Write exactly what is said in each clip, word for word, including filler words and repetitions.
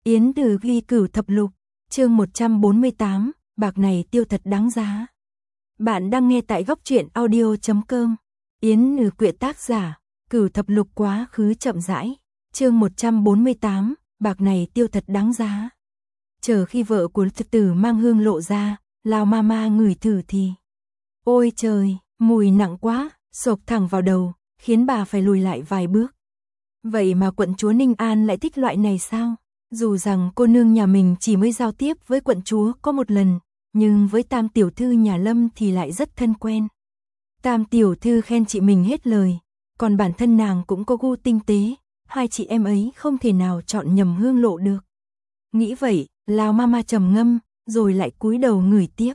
Yến Từ ghi cửu thập lục, chương một trăm bốn mươi tám, bạc này tiêu thật đáng giá. Bạn đang nghe tại góc truyện audio chấm com. Yến Từ quyện tác giả, cửu thập lục quá khứ chậm rãi, chương một trăm bốn mươi tám, bạc này tiêu thật đáng giá. Chờ khi vợ của Từ Tử mang hương lộ ra, Lao Mama ngửi thử thì, ôi trời, mùi nặng quá, xộc thẳng vào đầu, khiến bà phải lùi lại vài bước. Vậy mà quận chúa Ninh An lại thích loại này sao? Dù rằng cô nương nhà mình chỉ mới giao tiếp với quận chúa có một lần, nhưng với Tam tiểu thư nhà Lâm thì lại rất thân quen. Tam tiểu thư khen chị mình hết lời, còn bản thân nàng cũng có gu tinh tế, hai chị em ấy không thể nào chọn nhầm hương lộ được. Nghĩ vậy, Lao Mama trầm ngâm, rồi lại cúi đầu ngửi tiếp.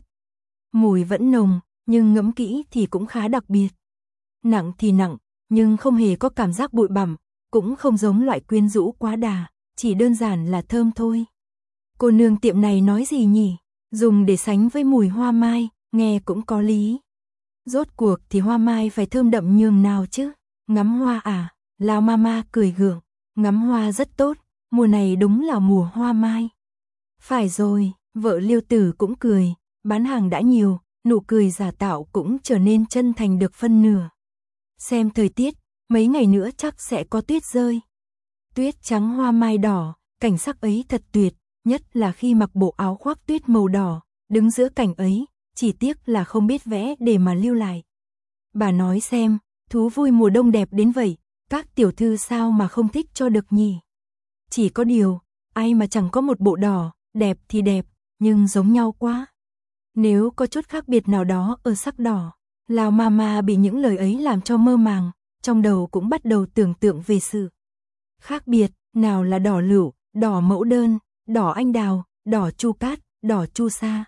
Mùi vẫn nồng, nhưng ngẫm kỹ thì cũng khá đặc biệt. Nặng thì nặng, nhưng không hề có cảm giác bụi bặm, cũng không giống loại quyến rũ quá đà, chỉ đơn giản là thơm thôi. Cô nương tiệm này nói gì nhỉ? Dùng để sánh với mùi hoa mai, nghe cũng có lý. Rốt cuộc thì hoa mai phải thơm đậm nhường nào chứ? Ngắm hoa à? Lao Mama cười gượng, ngắm hoa rất tốt, mùa này đúng là mùa hoa mai. Phải rồi, vợ Liêu Tử cũng cười, bán hàng đã nhiều, nụ cười giả tạo cũng trở nên chân thành được phân nửa. Xem thời tiết, mấy ngày nữa chắc sẽ có tuyết rơi. Tuyết trắng hoa mai đỏ, cảnh sắc ấy thật tuyệt, nhất là khi mặc bộ áo khoác tuyết màu đỏ, đứng giữa cảnh ấy, chỉ tiếc là không biết vẽ để mà lưu lại. Bà nói xem, thú vui mùa đông đẹp đến vậy, các tiểu thư sao mà không thích cho được nhỉ? Chỉ có điều, ai mà chẳng có một bộ đỏ, đẹp thì đẹp, nhưng giống nhau quá. Nếu có chút khác biệt nào đó ở sắc đỏ, Lao Mama bị những lời ấy làm cho mơ màng, trong đầu cũng bắt đầu tưởng tượng về sự khác biệt, nào là đỏ lựu, đỏ mẫu đơn, đỏ anh đào, đỏ chu cát, đỏ chu sa.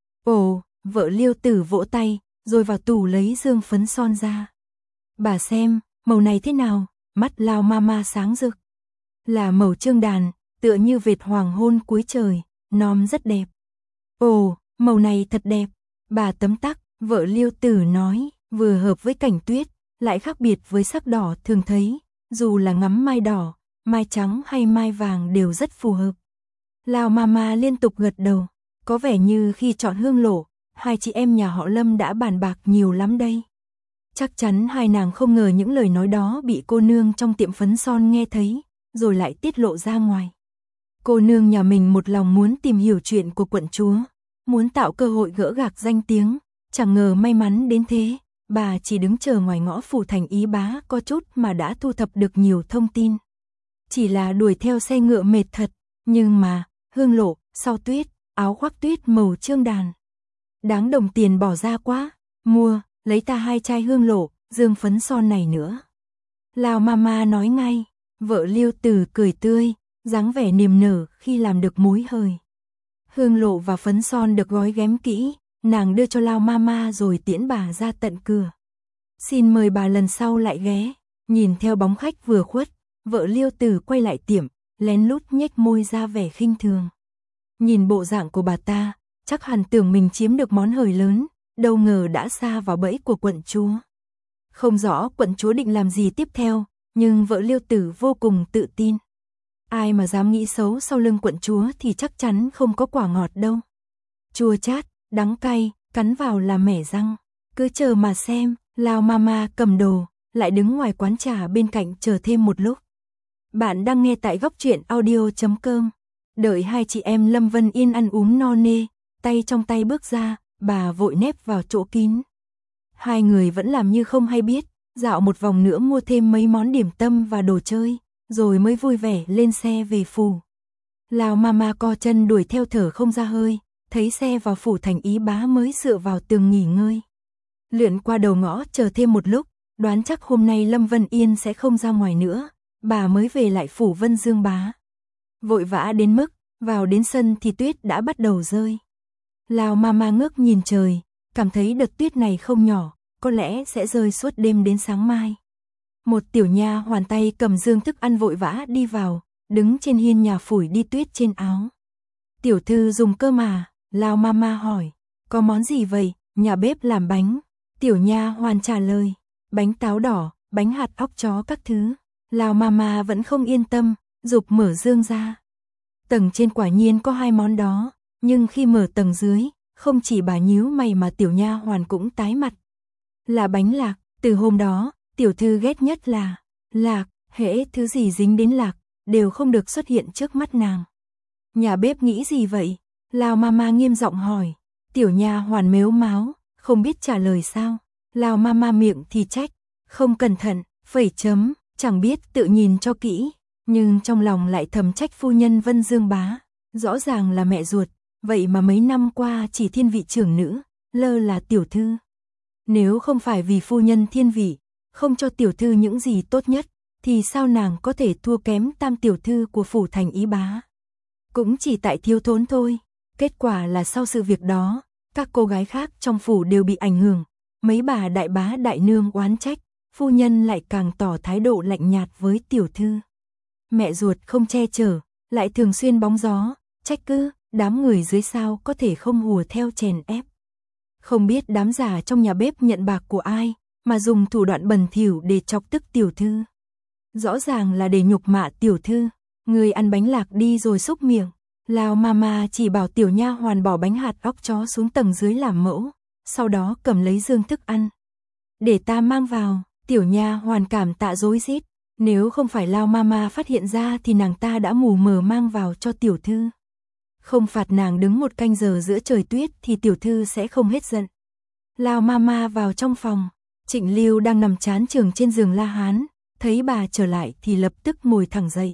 Ồ, vợ Liêu Tử vỗ tay, rồi vào tủ lấy dương phấn son ra. Bà xem, màu này thế nào? Mắt Lao Mama sáng rực. Là màu trương đàn, tựa như vệt hoàng hôn cuối trời, nom rất đẹp. Ồ, màu này thật đẹp. Bà tấm tắc, vợ Liêu Tử nói, vừa hợp với cảnh tuyết, lại khác biệt với sắc đỏ thường thấy, dù là ngắm mai đỏ, mai trắng hay mai vàng đều rất phù hợp. Lao Mama liên tục gật đầu, có vẻ như khi chọn hương lộ, hai chị em nhà họ Lâm đã bàn bạc nhiều lắm đây. Chắc chắn hai nàng không ngờ những lời nói đó bị cô nương trong tiệm phấn son nghe thấy, rồi lại tiết lộ ra ngoài. Cô nương nhà mình một lòng muốn tìm hiểu chuyện của quận chúa, muốn tạo cơ hội gỡ gạc danh tiếng, chẳng ngờ may mắn đến thế. Bà chỉ đứng chờ ngoài ngõ phủ thành Ý Bá có chút mà đã thu thập được nhiều thông tin. Chỉ là đuổi theo xe ngựa mệt thật, nhưng mà, hương lộ, sau tuyết, áo khoác tuyết màu trương đàn. Đáng đồng tiền bỏ ra quá, mua, lấy ta hai chai hương lộ, dương phấn son này nữa. Lao Mama nói ngay, vợ Liêu Tử cười tươi, dáng vẻ niềm nở khi làm được mối hời. Hương lộ và phấn son được gói ghém kỹ. Nàng đưa cho Lao Mama rồi tiễn bà ra tận cửa. Xin mời bà lần sau lại ghé. Nhìn theo bóng khách vừa khuất, vợ Liêu Tử quay lại tiệm, lén lút nhếch môi ra vẻ khinh thường. Nhìn bộ dạng của bà ta, chắc hẳn tưởng mình chiếm được món hời lớn, đâu ngờ đã sa vào bẫy của quận chúa. Không rõ quận chúa định làm gì tiếp theo, nhưng vợ Liêu Tử vô cùng tự tin. Ai mà dám nghĩ xấu sau lưng quận chúa thì chắc chắn không có quả ngọt đâu. Chua chát, đắng cay, cắn vào là mẻ răng. Cứ chờ mà xem. Lao Mama cầm đồ, lại đứng ngoài quán trà bên cạnh chờ thêm một lúc. Bạn đang nghe tại góc truyện audio chấm com. Đợi hai chị em Lâm Vân Yên ăn uống no nê, tay trong tay bước ra, bà vội nép vào chỗ kín. Hai người vẫn làm như không hay biết, dạo một vòng nữa mua thêm mấy món điểm tâm và đồ chơi, rồi mới vui vẻ lên xe về phủ. Lao Mama co chân đuổi theo thở không ra hơi. Thấy xe vào phủ thành Ý Bá mới dựa vào tường nghỉ ngơi. Lượn qua đầu ngõ chờ thêm một lúc, đoán chắc hôm nay Lâm Vân Yên sẽ không ra ngoài nữa, bà mới về lại phủ Vân Dương Bá. Vội vã đến mức, vào đến sân thì tuyết đã bắt đầu rơi. Lao Mama ngước nhìn trời, cảm thấy đợt tuyết này không nhỏ, có lẽ sẽ rơi suốt đêm đến sáng mai. Một tiểu nha hoàn tay cầm dương thức ăn vội vã đi vào, đứng trên hiên nhà phủi đi tuyết trên áo. Tiểu thư dùng cơm à? Lao Mama hỏi, có món gì vậy? Nhà bếp làm bánh. Tiểu nha hoàn trả lời, bánh táo đỏ, bánh hạt óc chó các thứ. Lao Mama vẫn không yên tâm, giục mở dương ra. Tầng trên quả nhiên có hai món đó, nhưng khi mở tầng dưới, không chỉ bà nhíu mày mà tiểu nha hoàn cũng tái mặt. Là bánh lạc, từ hôm đó, tiểu thư ghét nhất là lạc, hễ thứ gì dính đến lạc, đều không được xuất hiện trước mắt nàng. Nhà bếp nghĩ gì vậy? Lao Mama nghiêm giọng hỏi. Tiểu nha hoàn mếu máo, không biết trả lời sao. Lao Mama miệng thì trách, không cẩn thận, phẩy chấm, chẳng biết tự nhìn cho kỹ, nhưng trong lòng lại thầm trách phu nhân Vân Dương Bá, rõ ràng là mẹ ruột, vậy mà mấy năm qua chỉ thiên vị trưởng nữ, lơ là tiểu thư. Nếu không phải vì phu nhân thiên vị, không cho tiểu thư những gì tốt nhất, thì sao nàng có thể thua kém tam tiểu thư của phủ thành Ý Bá. Cũng chỉ tại thiếu thốn thôi, kết quả là sau sự việc đó, các cô gái khác trong phủ đều bị ảnh hưởng, mấy bà đại bá đại nương oán trách, phu nhân lại càng tỏ thái độ lạnh nhạt với tiểu thư. Mẹ ruột không che chở, lại thường xuyên bóng gió, trách cứ, đám người dưới sao có thể không hùa theo chèn ép. Không biết đám giả trong nhà bếp nhận bạc của ai, mà dùng thủ đoạn bẩn thỉu để chọc tức tiểu thư. Rõ ràng là để nhục mạ tiểu thư, người ăn bánh lạc đi rồi xúc miệng. Lao Mama chỉ bảo tiểu nha hoàn bỏ bánh hạt óc chó xuống tầng dưới làm mẫu, sau đó cầm lấy dương thức ăn. Để ta mang vào, tiểu nha hoàn cảm tạ rối rít, nếu không phải Lao Mama phát hiện ra thì nàng ta đã mù mờ mang vào cho tiểu thư. Không phạt nàng đứng một canh giờ giữa trời tuyết thì tiểu thư sẽ không hết giận. Lao Mama vào trong phòng, Trịnh Lưu đang nằm chán chường trên giường La Hán, thấy bà trở lại thì lập tức ngồi thẳng dậy.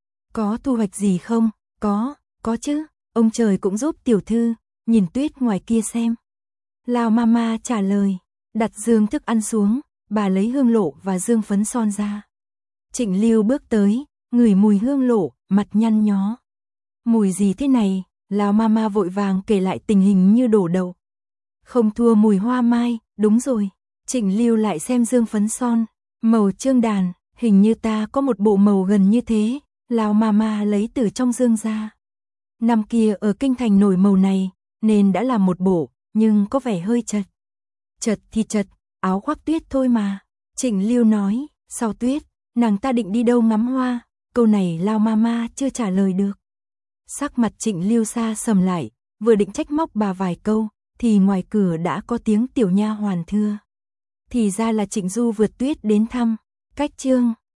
Có thu hoạch gì không? Có, có chứ, ông trời cũng giúp tiểu thư, nhìn tuyết ngoài kia xem. Lao Mama trả lời, đặt dương thức ăn xuống, bà lấy hương lộ và dương phấn son ra. Trịnh Lưu bước tới, ngửi mùi hương lộ, mặt nhăn nhó. Mùi gì thế này? Lao Mama vội vàng kể lại tình hình như đổ đầu. Không thua mùi hoa mai, đúng rồi. Trịnh Lưu lại xem dương phấn son, màu trương đàn, hình như ta có một bộ màu gần như thế. Lao Mama lấy từ trong dương ra. Năm kia ở kinh thành nổi màu này, nên đã làm một bộ, nhưng có vẻ hơi chật. Chật thì chật, áo khoác tuyết thôi mà. Trịnh Lưu nói, sau tuyết, nàng ta định đi đâu ngắm hoa, câu này Lao Mama chưa trả lời được. Sắc mặt Trịnh Lưu xa sầm lại, vừa định trách móc bà vài câu, thì ngoài cửa đã có tiếng tiểu nha hoàn thưa. Thì ra là Trịnh Du vượt tuyết đến thăm, cách chương.